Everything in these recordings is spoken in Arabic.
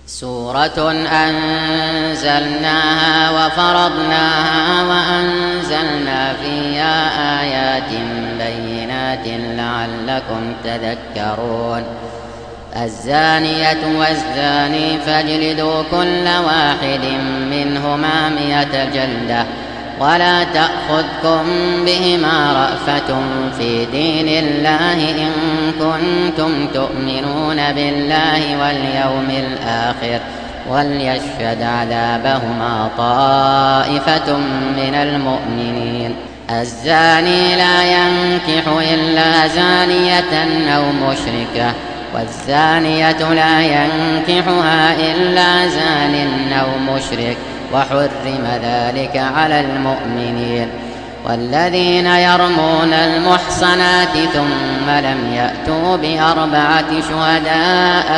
سورة أنزلناها وفرضناها وأنزلنا فيها آيات بينات لعلكم تذكرون. الزانية والزاني فاجلدوا كل واحد منهما 100 جلدة ولا تأخذكم بهما رأفة في دين الله إن كنتم تؤمنون بالله واليوم الآخر وليشهد عذابهما طائفة من المؤمنين. الزاني لا ينكح إلا زانية أو مشركة والزانية لا ينكحها إلا زان أو مشرك وحرم ذلك على المؤمنين. والذين يرمون المحصنات ثم لم يأتوا ب4 شهداء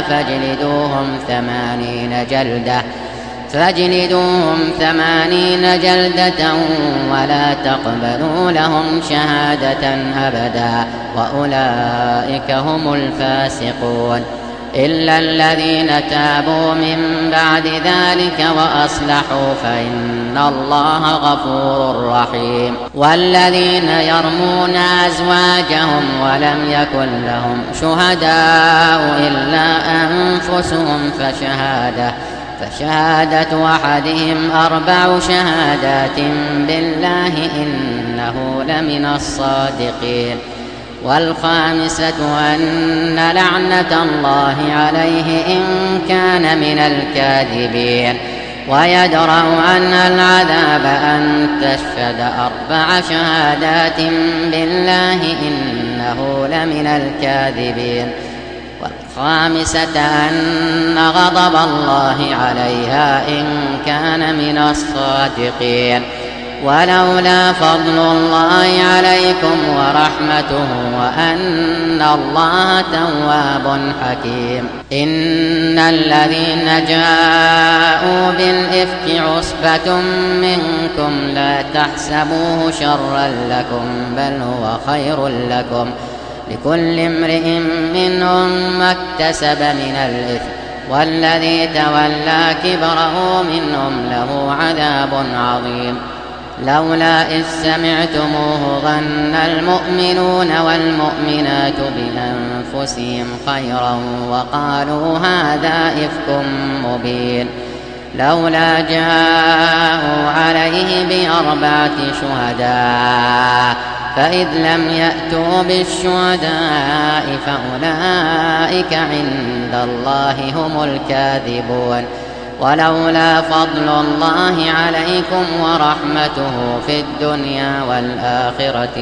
فاجلدوهم 80 جلدة ولا تقبلوا لهم شهادة أبدا وأولئك هم الفاسقون إلا الذين تابوا من بعد ذلك وأصلحوا فإن الله غفور رحيم. والذين يرمون أزواجهم ولم يكن لهم شهداء إلا أنفسهم فشهادة أحدهم 4 شهادات بالله إنه لمن الصادقين. والخامسة أن لعنة الله عليه إن كان من الكاذبين. ويدرأ عنها العذاب أن تشهد 4 شهادات بالله إنه لمن الكاذبين. والخامسة أن غضب الله عليها إن كان من الصادقين. ولولا فضل الله عليكم ورحمته وأن الله تواب حكيم. إن الذين جاءوا بالإفك عصبة منكم لا تحسبوه شرا لكم بل هو خير لكم لكل امرئ منهم ما اكتسب من الإثم والذي تولى كبره منهم له عذاب عظيم. لولا إذ سمعتموه ظن المؤمنون والمؤمنات بأنفسهم خيرا وقالوا هذا إفك مبين. لولا جاءوا عليه ب4 شهداء فإذ لم يأتوا بالشهداء فأولئك عند الله هم الكاذبون. ولولا فضل الله عليكم ورحمته في الدنيا والآخرة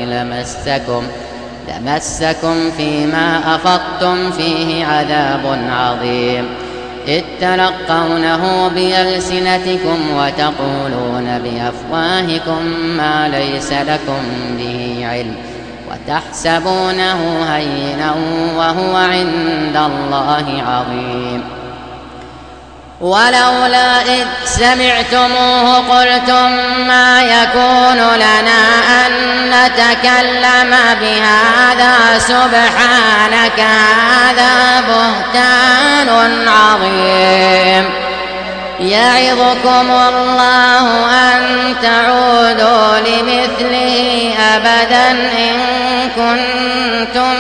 لمسكم فيما أفضتم فيه عذاب عظيم. إذ تلقونه بألسنتكم وتقولون بأفواهكم ما ليس لكم به علم وتحسبونه هينا وهو عند الله عظيم. ولولا إذ سمعتموه قلتم ما يكون لنا أن نتكلم بهذا سبحانك هذا بهتان عظيم. يعظكم الله أن تعودوا لمثله أبدا إن كنتم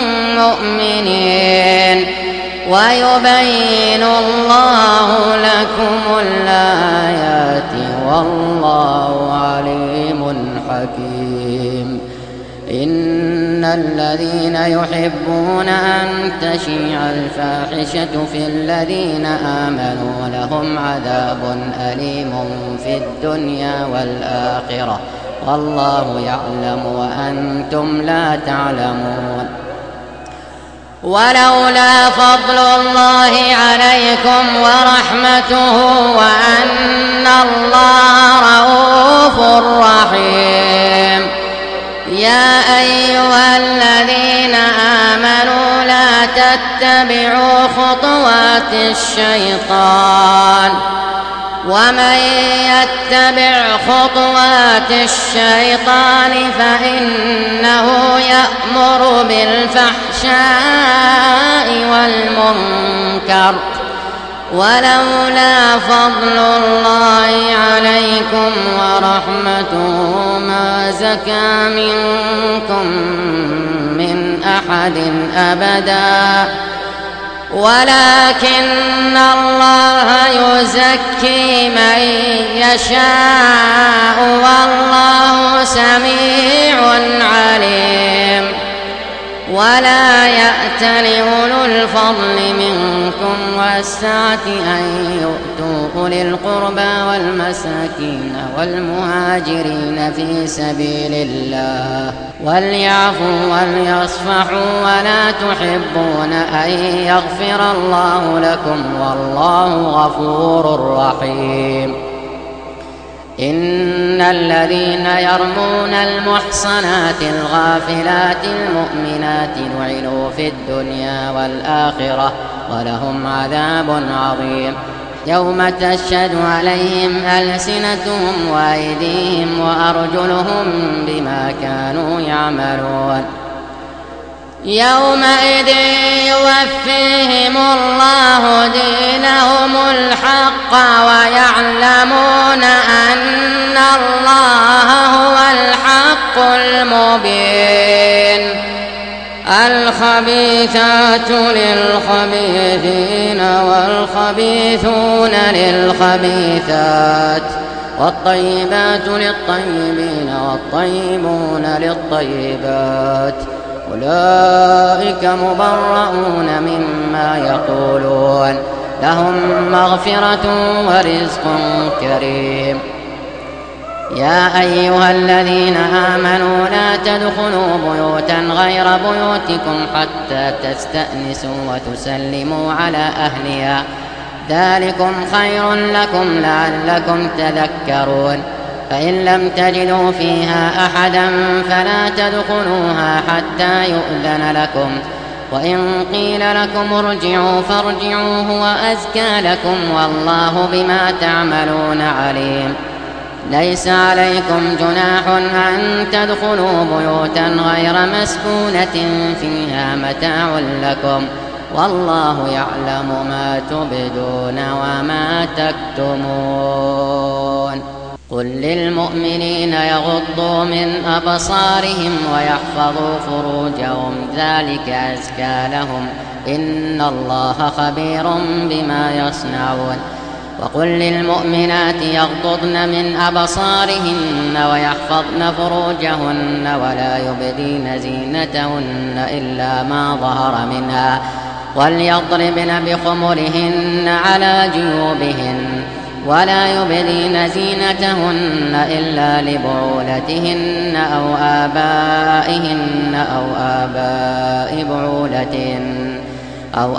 مؤمنين ويبين الله لكم الآيات والله عليم حكيم. إن الذين يحبون أن تشيع الفاحشة في الذين آمنوا لهم عذاب أليم في الدنيا والآخرة والله يعلم وأنتم لا تعلمون. ولولا فضل الله عليكم ورحمته وأن الله رءوف رحيم. يا أيها الذين آمنوا لا تتبعوا خطوات الشيطان ومن يتبع خطوات الشيطان فإنه يأمر بالفحشاء والمنكر ولولا فضل الله عليكم ورحمته ما زكى منكم من أحد أبدا ولكن الله يزكي من يشاء والله سميع عليم. ولا يأت لأولو الفضل منكم والسعة أن يؤتوا أولي القربى والمساكين والمهاجرين في سبيل الله وليعفوا وليصفحوا ولا تحبون أن يغفر الله لكم والله غفور رحيم. إن الذين يرمون المحصنات الغافلات المؤمنات لعنوا في الدنيا والآخرة ولهم عذاب عظيم يوم تشهد عليهم ألسنتهم وأيديهم وأرجلهم بما كانوا يعملون. يومئذ يوفيهم الله دينهم الحق ويعلمون أن الله هو الحق المبين. الخبيثات للخبيثين والخبيثون للخبيثات والطيبات للطيبين والطيبون للطيبات أولئك مبرؤون مما يقولون لهم مغفرة ورزق كريم. يا أيها الذين آمنوا لا تدخلوا بيوتا غير بيوتكم حتى تستأنسوا وتسلموا على أهلها ذلكم خير لكم لعلكم تذكرون. فإن لم تجدوا فيها أحدا فلا تدخلوها حتى يؤذن لكم وإن قيل لكم ارجعوا فارجعوا هو أزكى لكم والله بما تعملون عليم. ليس عليكم جناح أن تدخلوا بيوتا غير مسكونة فيها متاع لكم والله يعلم ما تبدون وما تكتمون. قل للمؤمنين يغضوا من أبصارهم ويحفظوا فروجهم ذلك أزكى لهم إن الله خبير بما يصنعون. وقل للمؤمنات يغضضن من أبصارهن ويحفظن فروجهن ولا يبدين زينتهن إلا ما ظهر منها وليضربن بخمرهن على جيوبهن ولا يبدين زينتهن إلا لبعولتهن أو آبائهن أو آباء بعولتهن أو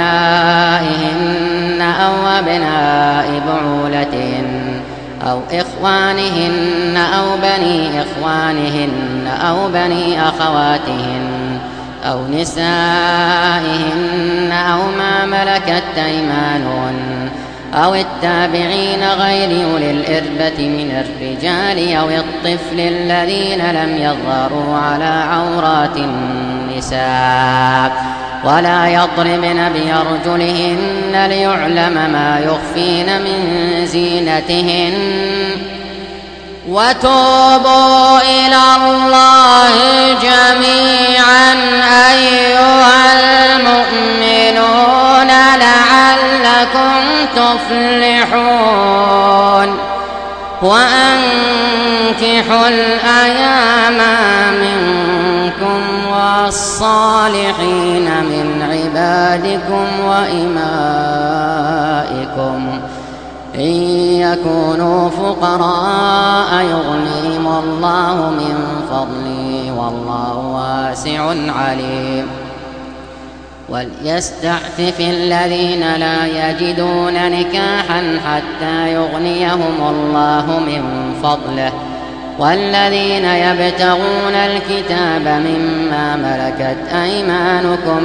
أبنائهن أو أبناء بعولتهن أو إخوانهن أو بني إخوانهن أو بني أخواتهن أو نسائهن أو ما ملكت أيمانهن أو التابعين غير أولي الإربة من الرجال أو الطفل الذين لم يظهروا على عورات النساء ولا يضربن بأرجلهن ليعلم ما يخفين من زينتهن. وتوبوا إلى الله جميعا أيها المؤمنون لعلكم تفلحون. وأنكحوا الأيام منكم والصالحين من عبادكم وإمائكم إن يكونوا فقراء يغنيهم الله من فضله والله واسع عليم. وليستعفف الذين لا يجدون نكاحا حتى يغنيهم الله من فضله والذين يبتغون الكتاب مما ملكت أيمانكم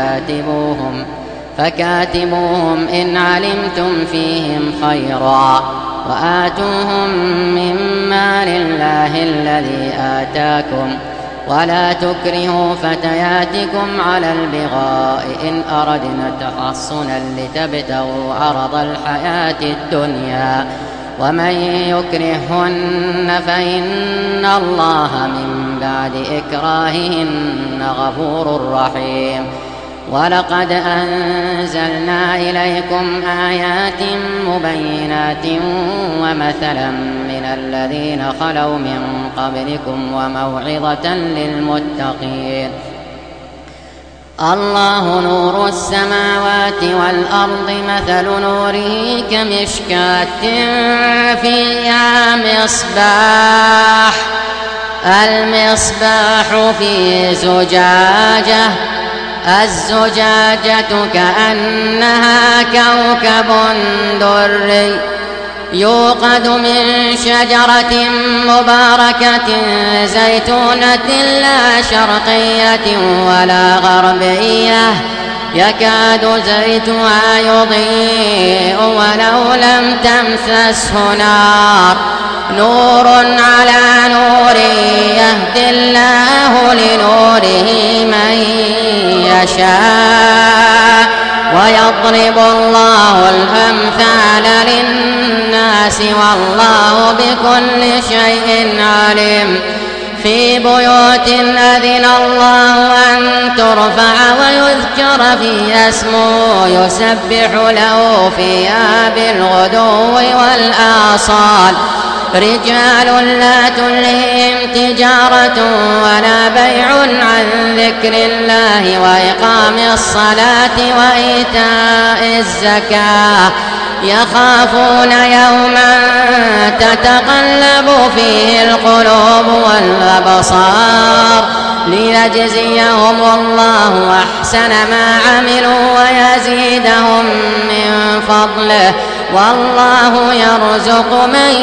فكاتبوهم إن علمتم فيهم خيرا وآتوهم مما لله الذي آتاكم ولا تكرهوا فتياتكم على البغاء إن أردنا تحصنا لتبتغوا عرض الحياة الدنيا ومن يكرههن فإن الله من بعد إكراههن غفور رحيم. ولقد أنزلنا إليكم آيات مبينات ومثلا من الذين خلوا من قبلكم وموعظة للمتقين. الله نور السماوات والأرض مثل نوره كمشكاة فيها مصباح المصباح في زجاجة الزجاجة كأنها كوكب دري يوقد من شجرة مباركة زيتونة لا شرقية ولا غربية يكاد زيتها يضيء ولو لم تمسسه نار نور على نور يهدي الله لنوره من يشاء ويضرب الله الأمثال للناس والله بكل شيء عليم. في بيوت أذن الله أن ترفع ويذكر فيها اسمه يسبح له فيها بالغدو والآصال رجال لا تلهيهم تجارة ولا بيع عن ذكر الله وإقام الصلاة وإيتاء الزكاة يخافون يوما تتقلب فيه القلوب والأبصار ليجزيهم الله أحسن ما عملوا ويزيدهم من فضله والله يرزق من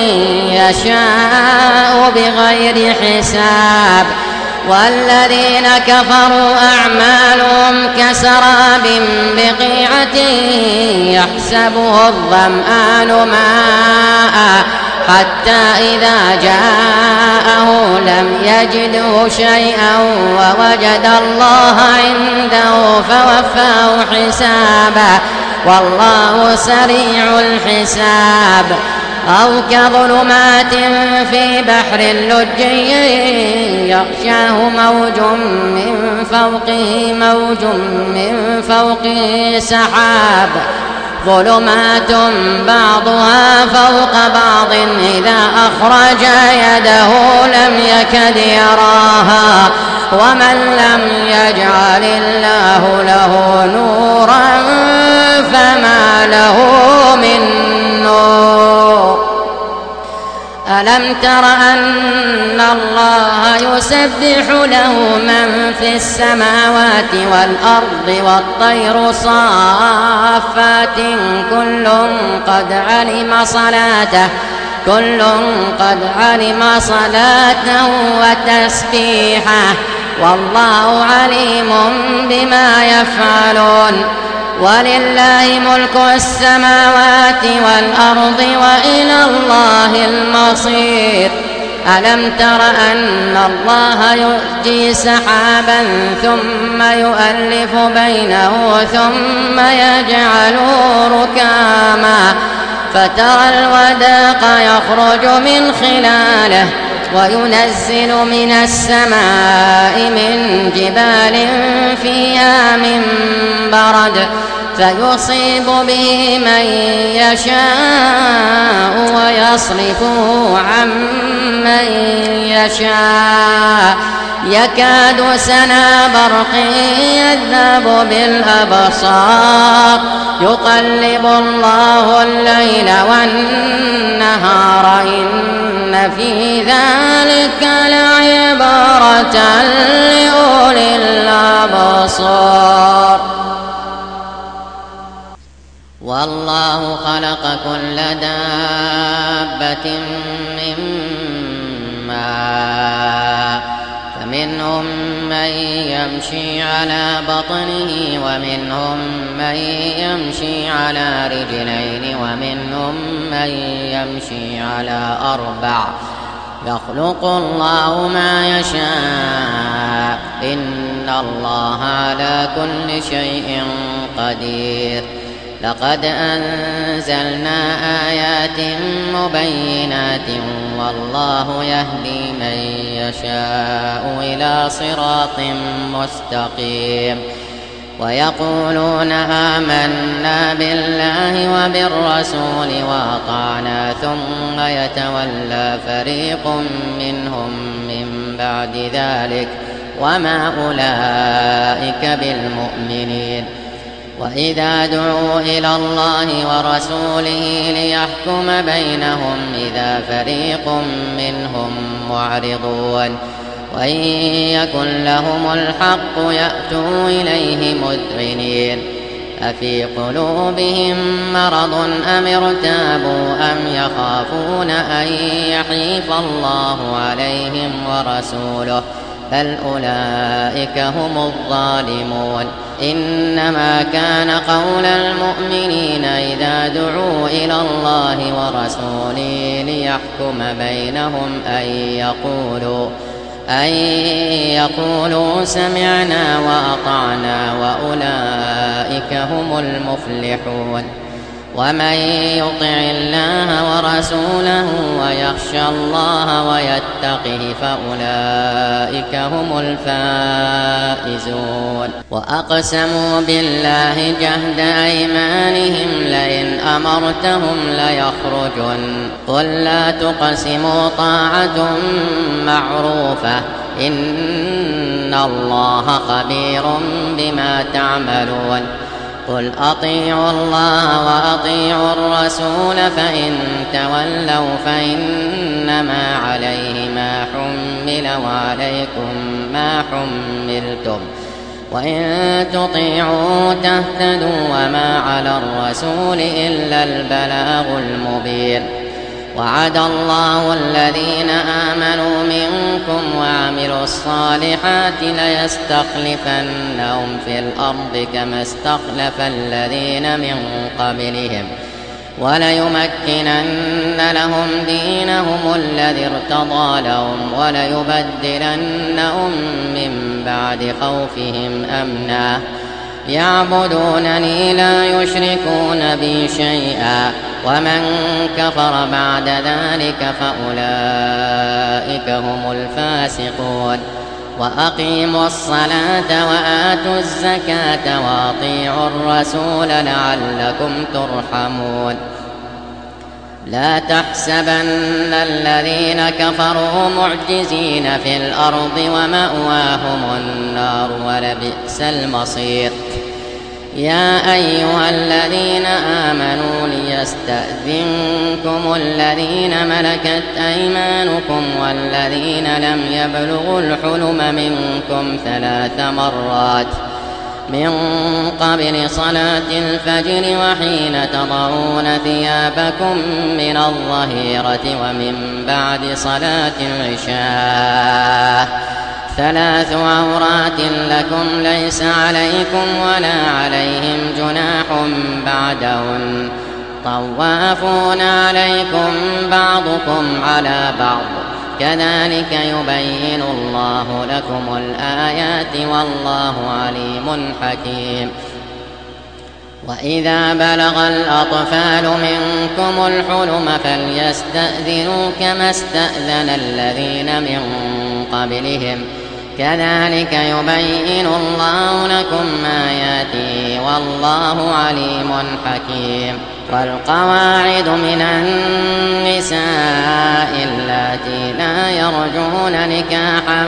يشاء بغير حساب. والذين كفروا أعمالهم كسراب بقيعة يحسبه الظمآن ماء حتى إذا جاءه لم يجده شيئا ووجد الله عنده فوفاه حسابه والله سريع الحساب. أو كظلمات في بحر لجي يغشاه موج من فوقه سحاب ظلمات بعضها فوق بعض إذا أخرج يده لم يكد يراها ومن لم يجعل الله له نورا فما له من نور. ألم تر أن الله يسبح له من في السماوات والأرض والطير صافات كل قد علم صلاته وتسبيحه والله عليم بما يفعلون. ولله ملك السماوات والأرض وإلى الله المصير. ألم تر أن الله يزجي سحابا ثم يؤلف بينه ثم يجعله ركاما فترى الودق يخرج من خلاله وينزل من السماء من جبال فيها من برد فيصيب به من يشاء ويصرفه عن من يشاء يكاد سنا برق يذهب بالأبصار يقلب الله الليل والنهار إن في ذلك لعبرة لأولي الأبصار. والله خلق كل دابة من ماء فمنهم من يمشي على بطنه ومنهم من يمشي على رجلين ومنهم من يمشي على 4 يخلق الله ما يشاء إن الله على كل شيء قدير. لقد أنزلنا آيات مبينات والله يهدي من يشاء إلى صراط مستقيم. ويقولون آمنا بالله وبالرسول وأطعنا ثم يتولى فريق منهم من بعد ذلك وما أولئك بالمؤمنين. وإذا دعوا إلى الله ورسوله ليحكم بينهم إذا فريق منهم معرضون وإن يكن لهم الحق يأتوا إليه مذعنين. أفي قلوبهم مرض أم ارتابوا أم يخافون أن يحيف الله عليهم ورسوله بل أولئك هم الظالمون. إنما كان قول المؤمنين إذا دعوا إلى الله ورسوله ليحكم بينهم أن يقولوا سمعنا وأطعنا وأولئك هم المفلحون. ومن يطع الله ورسوله ويخشى الله ويتقه فأولئك هم الفائزون. وأقسموا بالله جهد أيمانهم لئن أمرتهم ليخرجن قل لا تقسموا طاعة معروفة إن الله خبير بما تعملون. قل أطيعوا الله وأطيعوا الرسول فإن تولوا فإنما عليه ما حمل وعليكم ما حملتم وإن تطيعوا تهتدوا وما على الرسول إلا البلاغ المبين. وعد الله الذين آمنوا منكم وعملوا الصالحات ليستخلفنهم في الأرض كما استخلف الذين من قبلهم وليمكنن لهم دينهم الذي ارتضى لهم وليبدلنهم من بعد خوفهم أمنا يعبدونني لا يشركون بي شيئا ومن كفر بعد ذلك فأولئك هم الفاسقون. وأقيموا الصلاة وآتوا الزكاة وأطيعوا الرسول لعلكم ترحمون. لا تحسبن الذين كفروا معجزين في الأرض ومأواهم النار ولبئس المصير. يا أيها الذين آمنوا ليستأذنكم الذين ملكت أيمانكم والذين لم يبلغوا الحلم منكم 3 مرات من قبل صلاة الفجر وحين تضعون ثيابكم من الظهيرة ومن بعد صلاة العشاء 3 عورات لكم ليس عليكم ولا عليهم جناح بعدهن طوافون عليكم بعضكم على بعض كذلك يبين الله لكم الآيات والله عليم حكيم. وإذا بلغ الأطفال منكم الحلم فليستأذنوا كما استأذن الذين من قبلهم كذلك يبين الله لكم آياته والله عليم حكيم. والقواعد من النساء اللاتي لا يرجون نكاحا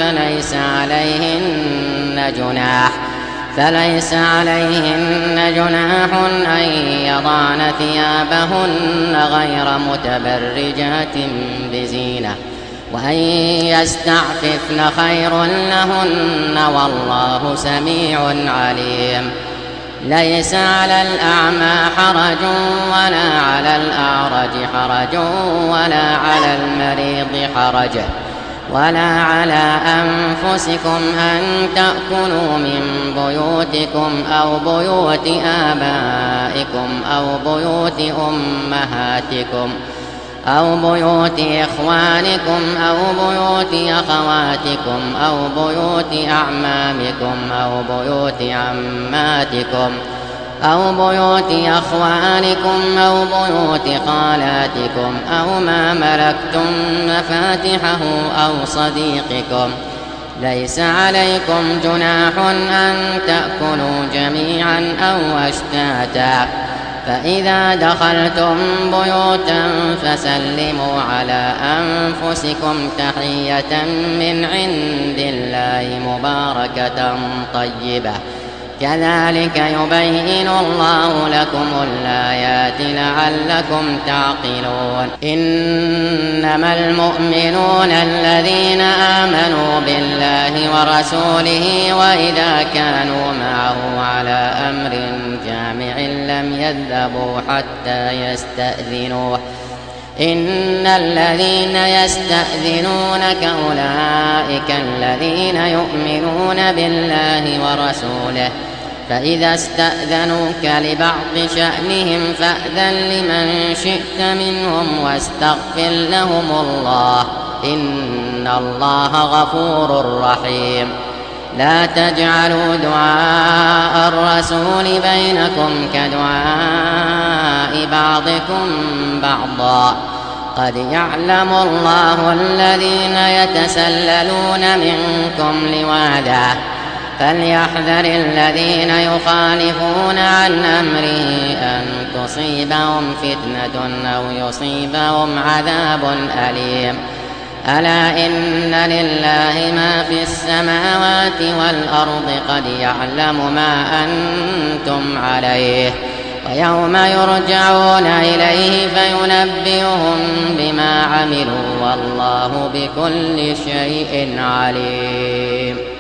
فليس عليهن جناح أن يضعن ثيابهن غير متبرجات بزينة وأن يستعففن خير لهن والله سميع عليم. ليس على الأعمى حرج ولا على الأعرج حرج ولا على المريض حرج ولا على أنفسكم أن تأكلوا من بيوتكم أو بيوت آبائكم أو بيوت أمهاتكم أو بيوت إخوانكم أو بيوت أخواتكم أو بيوت أعمامكم أو بيوت عماتكم أو بيوت أخوانكم أو بيوت خالاتكم أو ما ملكتم مفاتحه أو صديقكم. ليس عليكم جناح أن تأكلوا جميعا أو أشتاتا، فإذا دخلتم بيوتا فسلموا على أنفسكم تحية من عند الله مباركة طيبة، كذلك يبين الله لكم الآيات لعلكم تعقلون. إنما المؤمنون الذين آمنوا بالله ورسوله وإذا كانوا معه على أمر جامع لم يذهبوا حتى يستأذنوه. إن الذين يستأذنونك أولئك الذين يؤمنون بالله ورسوله، فإذا استأذنوك لبعض شأنهم فأذن لمن شئت منهم واستغفر لهم الله، إن الله غفور رحيم. لا تجعلوا دعاء الرسول بينكم كدعاء بعضكم بعضا، قد يعلم الله الذين يتسللون منكم لواذا، فليحذر الذين يخالفون عن أمره أن تصيبهم فتنة أو يصيبهم عذاب أليم. ألا إن لله ما في السماوات والأرض، قد يعلم ما أنتم عليه، ويوم يرجعون إليه فينبئهم بما عملوا، والله بكل شيء عليم.